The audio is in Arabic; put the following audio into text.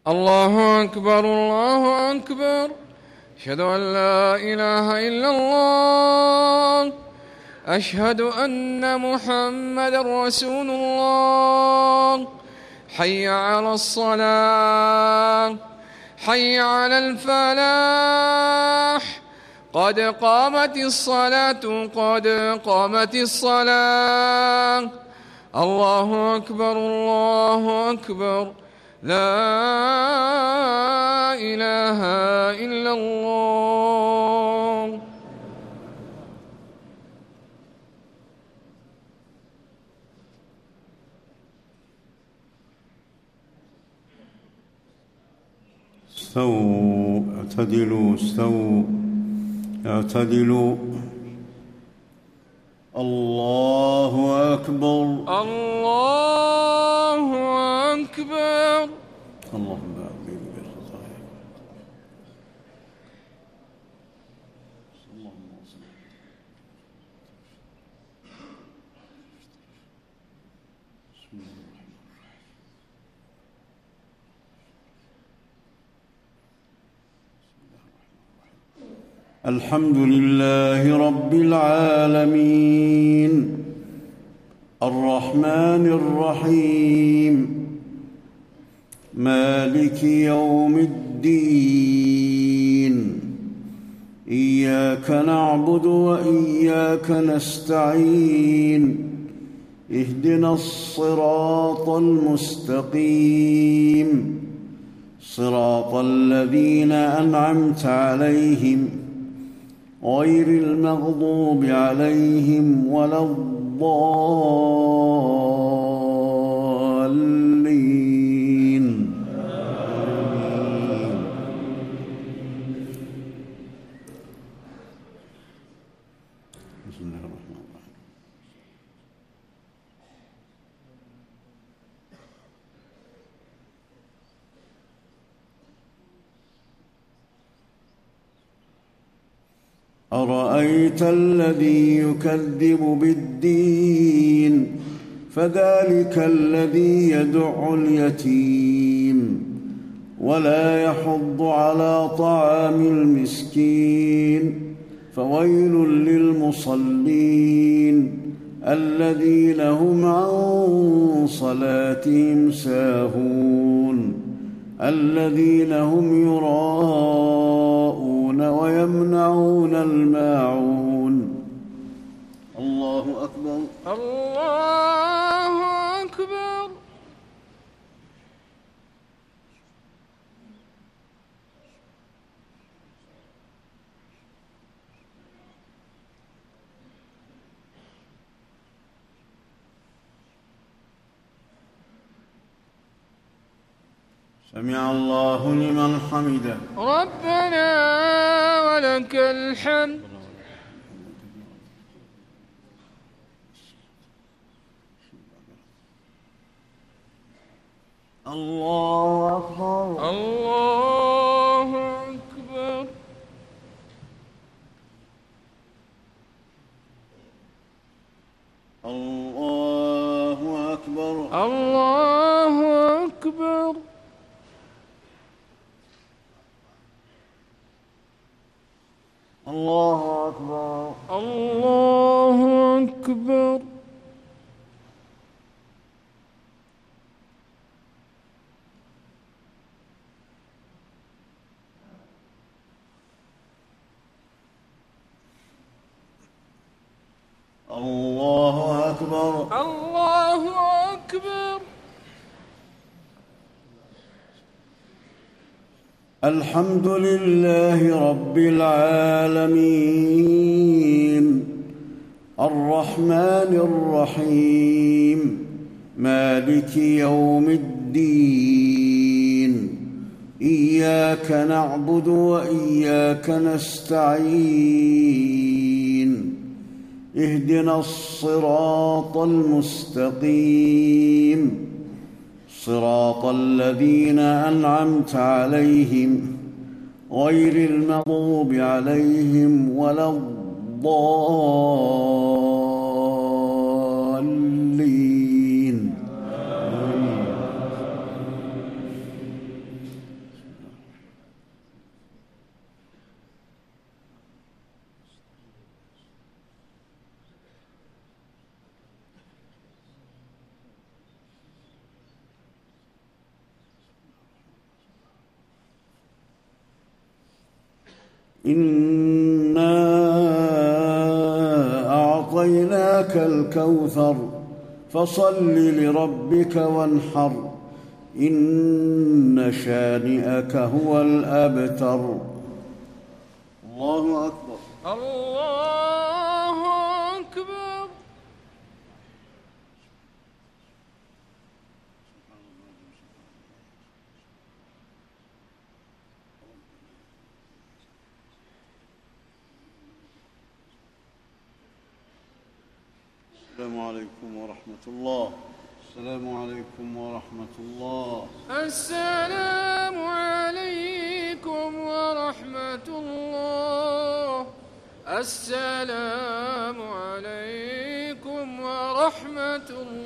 الله أكبر الله أكبر. أشهد أن لا إله إلا الله. أشهد أن محمدا رسول الله. حي على الصلاة، حي على الفلاح، قد قامت الصلاة، قد قامت الصلاة. الله أكبر الله أكبر. لا إله إلا الله. استووا، اعتدلوا، استووا، اعتدلوا. الله أكبر الله أكبر. اللهم آمين بالرضا. الحمد لله رب العالمين الرحمن الرحيم مالك يوم الدين. إياك نعبد وإياك نستعين. اهدنا الصراط المستقيم، صراط الذين أنعمت عليهم غير المغضوب عليهم ولا الضالين. بسم الله الرحمن الرحيم. أرأيت الذي يكذب بالدين فذلك الذي يدع اليتيم ولا يحض على طعام المسكين. فويل للمصلين الذين هم عن صلاتهم ساهون الذين هم يراءون ويمنعون الماعون. الله أكبر الله أكبر. سمع الله لمن حمده. ربنا ولك الحمد. الله أكبر الله أكبر. الله أكبر الله أكبر. الله أكبر الله أكبر. الله أكبر الله أكبر. الحمد لله رب العالمين الرحمن الرحيم مالك يوم الدين. إياك نعبد وإياك نستعين. اهدنا الصراط المستقيم، صراط الذين أنعمت عليهم غير المغضوب عليهم ولا الضالين. إنا أعطيناك الكوثر فصل لربك وانحر إن شانئك هو الأبتر. الله أكبر. الله أكبر. السلام عليكم ورحمة الله. السلام عليكم ورحمة الله. السلام عليكم ورحمة الله. السلام عليكم ورحمة الله.